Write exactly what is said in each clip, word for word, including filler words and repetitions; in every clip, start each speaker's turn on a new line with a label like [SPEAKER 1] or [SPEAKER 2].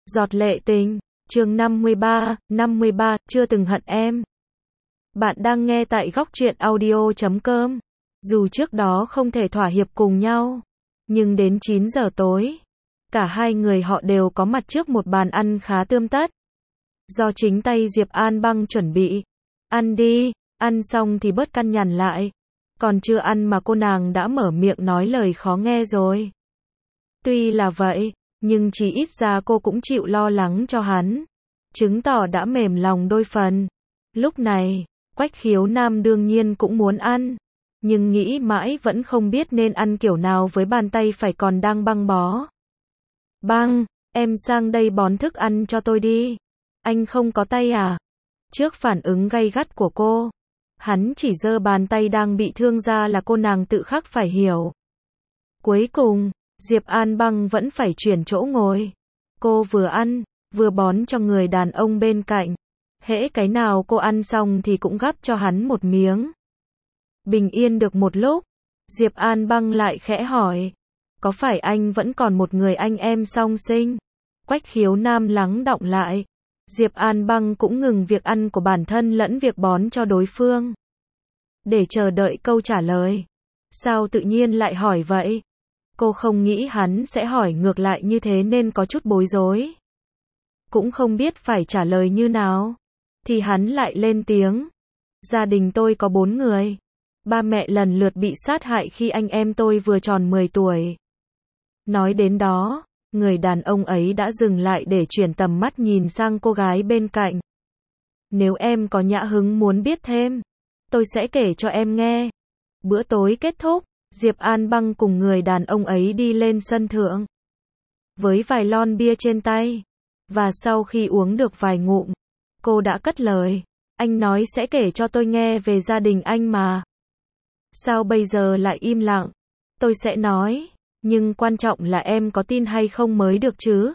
[SPEAKER 1] Giọt lệ tình, chương năm mươi ba, năm mươi ba, chưa từng hận em. Bạn đang nghe tại góc truyện audio chấm com. Dù trước đó không thể thỏa hiệp cùng nhau, nhưng đến chín giờ tối, cả hai người họ đều có mặt trước một bàn ăn khá tươm tất. Do chính tay Diệp An Băng chuẩn bị. Ăn đi, ăn xong thì bớt căn nhằn lại. Còn chưa ăn mà cô nàng đã mở miệng nói lời khó nghe rồi. Tuy là vậy, nhưng chỉ ít ra cô cũng chịu lo lắng cho hắn, chứng tỏ đã mềm lòng đôi phần. Lúc này, Quách Khiếu Nam đương nhiên cũng muốn ăn, nhưng nghĩ mãi vẫn không biết nên ăn kiểu nào với bàn tay phải còn đang băng bó. Băng, em sang đây bón thức ăn cho tôi đi. Anh không có tay à? Trước phản ứng gay gắt của cô, hắn chỉ giơ bàn tay đang bị thương ra là cô nàng tự khắc phải hiểu. Cuối cùng, Diệp An Băng vẫn phải chuyển chỗ ngồi. Cô vừa ăn, vừa bón cho người đàn ông bên cạnh. Hễ cái nào cô ăn xong thì cũng gắp cho hắn một miếng. Bình yên được một lúc, Diệp An Băng lại khẽ hỏi, có phải anh vẫn còn một người anh em song sinh? Quách Khiếu Nam lắng đọng lại. Diệp An Băng cũng ngừng việc ăn của bản thân lẫn việc bón cho đối phương, để chờ đợi câu trả lời. Sao tự nhiên lại hỏi vậy? Cô không nghĩ hắn sẽ hỏi ngược lại như thế nên có chút bối rối. Cũng không biết phải trả lời như nào. Thì hắn lại lên tiếng. Gia đình tôi có bốn người. Ba mẹ lần lượt bị sát hại khi anh em tôi vừa tròn mười tuổi. Nói đến đó, người đàn ông ấy đã dừng lại để chuyển tầm mắt nhìn sang cô gái bên cạnh. Nếu em có nhã hứng muốn biết thêm, tôi sẽ kể cho em nghe. Bữa tối kết thúc, Diệp An Băng cùng người đàn ông ấy đi lên sân thượng. Với vài lon bia trên tay. Và sau khi uống được vài ngụm, cô đã cất lời. Anh nói sẽ kể cho tôi nghe về gia đình anh mà. Sao bây giờ lại im lặng? Tôi sẽ nói, nhưng quan trọng là em có tin hay không mới được chứ.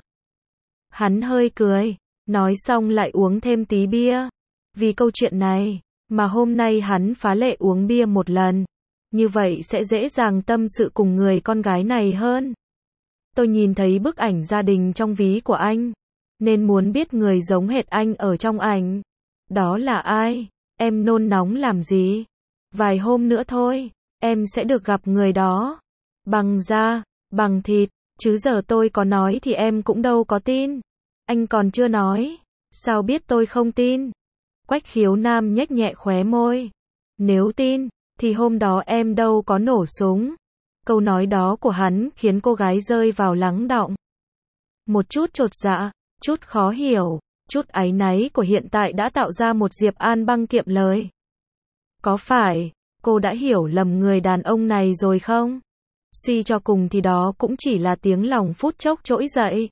[SPEAKER 1] Hắn hơi cười, nói xong lại uống thêm tí bia. Vì câu chuyện này, mà hôm nay hắn phá lệ uống bia một lần. Như vậy sẽ dễ dàng tâm sự cùng người con gái này hơn. Tôi nhìn thấy bức ảnh gia đình trong ví của anh, nên muốn biết người giống hệt anh ở trong ảnh. Đó là ai? Em nôn nóng làm gì? Vài hôm nữa thôi, em sẽ được gặp người đó. Bằng da, bằng thịt, chứ giờ tôi có nói thì em cũng đâu có tin. Anh còn chưa nói, sao biết tôi không tin? Quách Khiếu Nam nhếch nhẹ khóe môi. Nếu tin, thì hôm đó em đâu có nổ súng. Câu nói đó của hắn khiến cô gái rơi vào lắng đọng. Một chút chột dạ, chút khó hiểu, chút áy náy của hiện tại đã tạo ra một Diệp An Băng kiệm lời. Có phải, cô đã hiểu lầm người đàn ông này rồi không? Suy cho cùng thì đó cũng chỉ là tiếng lòng phút chốc trỗi dậy.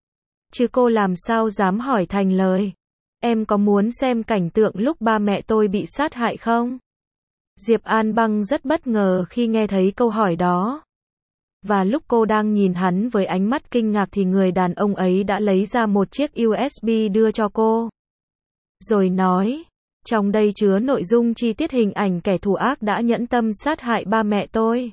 [SPEAKER 1] Chứ cô làm sao dám hỏi thành lời. Em có muốn xem cảnh tượng lúc ba mẹ tôi bị sát hại không? Diệp An Băng rất bất ngờ khi nghe thấy câu hỏi đó. Và lúc cô đang nhìn hắn với ánh mắt kinh ngạc thì người đàn ông ấy đã lấy ra một chiếc u ét bê đưa cho cô. Rồi nói, trong đây chứa nội dung chi tiết hình ảnh kẻ thù ác đã nhẫn tâm sát hại ba mẹ tôi.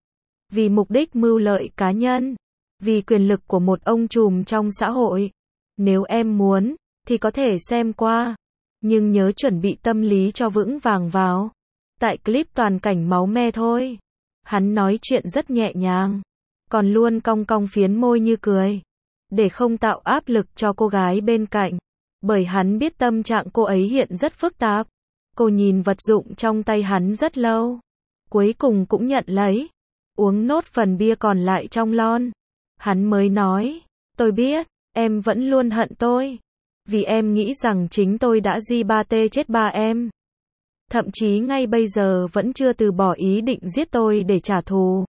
[SPEAKER 1] Vì mục đích mưu lợi cá nhân, vì quyền lực của một ông trùm trong xã hội. Nếu em muốn, thì có thể xem qua. Nhưng nhớ chuẩn bị tâm lý cho vững vàng vào. Tại clip toàn cảnh máu me thôi. Hắn nói chuyện rất nhẹ nhàng, còn luôn cong cong phiến môi như cười, để không tạo áp lực cho cô gái bên cạnh. Bởi hắn biết tâm trạng cô ấy hiện rất phức tạp. Cô nhìn vật dụng trong tay hắn rất lâu. Cuối cùng cũng nhận lấy. Uống nốt phần bia còn lại trong lon. Hắn mới nói, tôi biết, em vẫn luôn hận tôi. Vì em nghĩ rằng chính tôi đã di ba tê chết ba em. Thậm chí ngay bây giờ vẫn chưa từ bỏ ý định giết tôi để trả thù.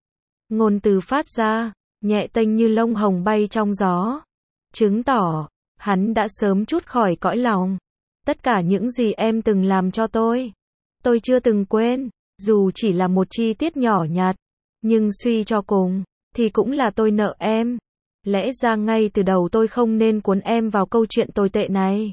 [SPEAKER 1] Ngôn từ phát ra, nhẹ tênh như lông hồng bay trong gió. Chứng tỏ, hắn đã sớm trút khỏi cõi lòng. Tất cả những gì em từng làm cho tôi, tôi chưa từng quên, dù chỉ là một chi tiết nhỏ nhặt. Nhưng suy cho cùng, thì cũng là tôi nợ em. Lẽ ra ngay từ đầu tôi không nên cuốn em vào câu chuyện tồi tệ này.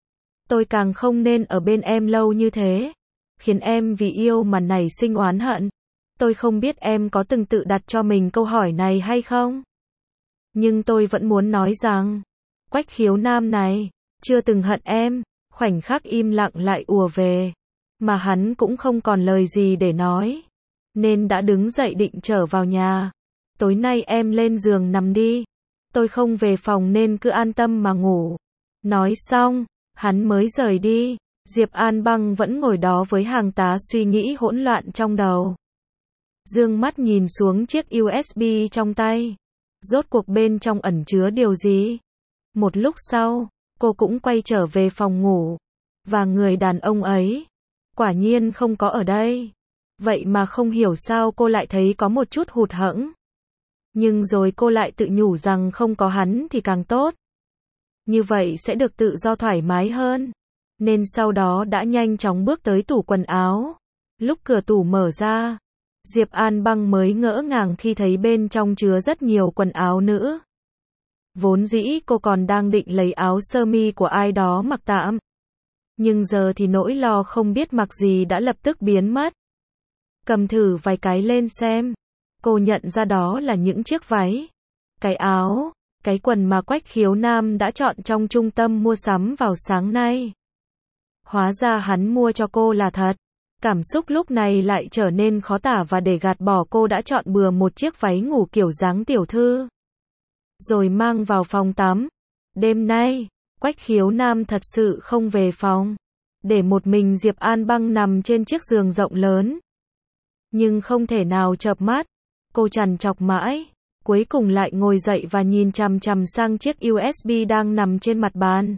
[SPEAKER 1] Tôi càng không nên ở bên em lâu như thế, khiến em vì yêu mà nảy sinh oán hận. Tôi không biết em có từng tự đặt cho mình câu hỏi này hay không? Nhưng tôi vẫn muốn nói rằng, Quách Khiếu Nam này, chưa từng hận em, khoảnh khắc im lặng lại ùa về. Mà hắn cũng không còn lời gì để nói. Nên đã đứng dậy định trở vào nhà. Tối nay em lên giường nằm đi. Tôi không về phòng nên cứ an tâm mà ngủ. Nói xong, hắn mới rời đi. Diệp An Băng vẫn ngồi đó với hàng tá suy nghĩ hỗn loạn trong đầu. Dương mắt nhìn xuống chiếc u ét bê trong tay. Rốt cuộc bên trong ẩn chứa điều gì? Một lúc sau, cô cũng quay trở về phòng ngủ. Và người đàn ông ấy, quả nhiên không có ở đây. Vậy mà không hiểu sao cô lại thấy có một chút hụt hẫng. Nhưng rồi cô lại tự nhủ rằng không có hắn thì càng tốt. Như vậy sẽ được tự do thoải mái hơn. Nên sau đó đã nhanh chóng bước tới tủ quần áo. Lúc cửa tủ mở ra, Diệp An Băng mới ngỡ ngàng khi thấy bên trong chứa rất nhiều quần áo nữ. Vốn dĩ cô còn đang định lấy áo sơ mi của ai đó mặc tạm. Nhưng giờ thì nỗi lo không biết mặc gì đã lập tức biến mất. Cầm thử vài cái lên xem. Cô nhận ra đó là những chiếc váy, cái áo, cái quần mà Quách Khiếu Nam đã chọn trong trung tâm mua sắm vào sáng nay. Hóa ra hắn mua cho cô là thật. Cảm xúc lúc này lại trở nên khó tả và để gạt bỏ cô đã chọn bừa một chiếc váy ngủ kiểu dáng tiểu thư. Rồi mang vào phòng tắm. Đêm nay, Quách Khiếu Nam thật sự không về phòng. Để một mình Diệp An Băng nằm trên chiếc giường rộng lớn. Nhưng không thể nào chợp mắt. Cô trằn trọc mãi. Cuối cùng lại ngồi dậy và nhìn chằm chằm sang chiếc u ét bê đang nằm trên mặt bàn.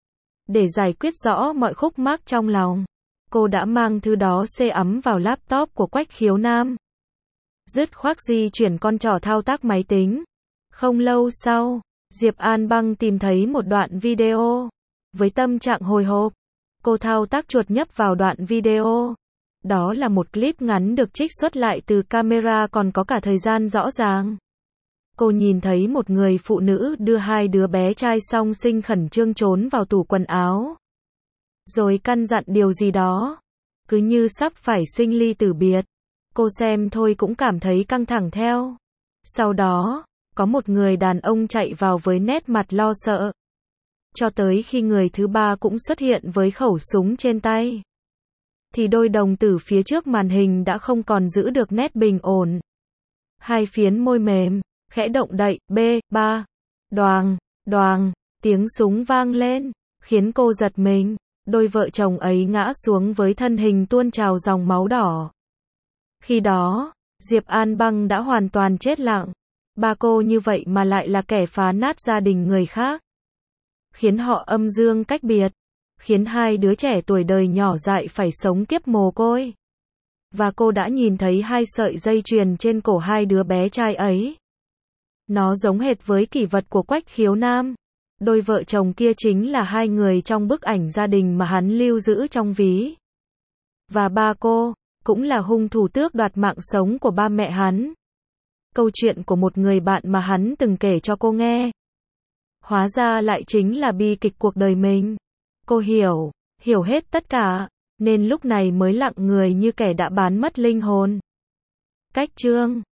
[SPEAKER 1] Để giải quyết rõ mọi khúc mắc trong lòng, cô đã mang thứ đó xê ấm vào laptop của Quách Khiếu Nam. Dứt khoát di chuyển con trỏ thao tác máy tính. Không lâu sau, Diệp An Băng tìm thấy một đoạn video. Với tâm trạng hồi hộp, cô thao tác chuột nhấp vào đoạn video. Đó là một clip ngắn được trích xuất lại từ camera còn có cả thời gian rõ ràng. Cô nhìn thấy một người phụ nữ đưa hai đứa bé trai song sinh khẩn trương trốn vào tủ quần áo. Rồi căn dặn điều gì đó. Cứ như sắp phải sinh ly tử biệt. Cô xem thôi cũng cảm thấy căng thẳng theo. Sau đó, có một người đàn ông chạy vào với nét mặt lo sợ. Cho tới khi người thứ ba cũng xuất hiện với khẩu súng trên tay. Thì đôi đồng tử phía trước màn hình đã không còn giữ được nét bình ổn. Hai phiến môi mềm, khẽ động đậy, B, ba. Đoàng, đoàng, tiếng súng vang lên, khiến cô giật mình. Đôi vợ chồng ấy ngã xuống với thân hình tuôn trào dòng máu đỏ. Khi đó, Diệp An Băng đã hoàn toàn chết lặng. Ba cô như vậy mà lại là kẻ phá nát gia đình người khác. Khiến họ âm dương cách biệt. Khiến hai đứa trẻ tuổi đời nhỏ dại phải sống kiếp mồ côi. Và cô đã nhìn thấy hai sợi dây chuyền trên cổ hai đứa bé trai ấy. Nó giống hệt với kỷ vật của Quách Khiếu Nam. Đôi vợ chồng kia chính là hai người trong bức ảnh gia đình mà hắn lưu giữ trong ví. Và ba cô, cũng là hung thủ tước đoạt mạng sống của ba mẹ hắn. Câu chuyện của một người bạn mà hắn từng kể cho cô nghe. Hóa ra lại chính là bi kịch cuộc đời mình. Cô hiểu, hiểu hết tất cả, nên lúc này mới lặng người như kẻ đã bán mất linh hồn. Cách chương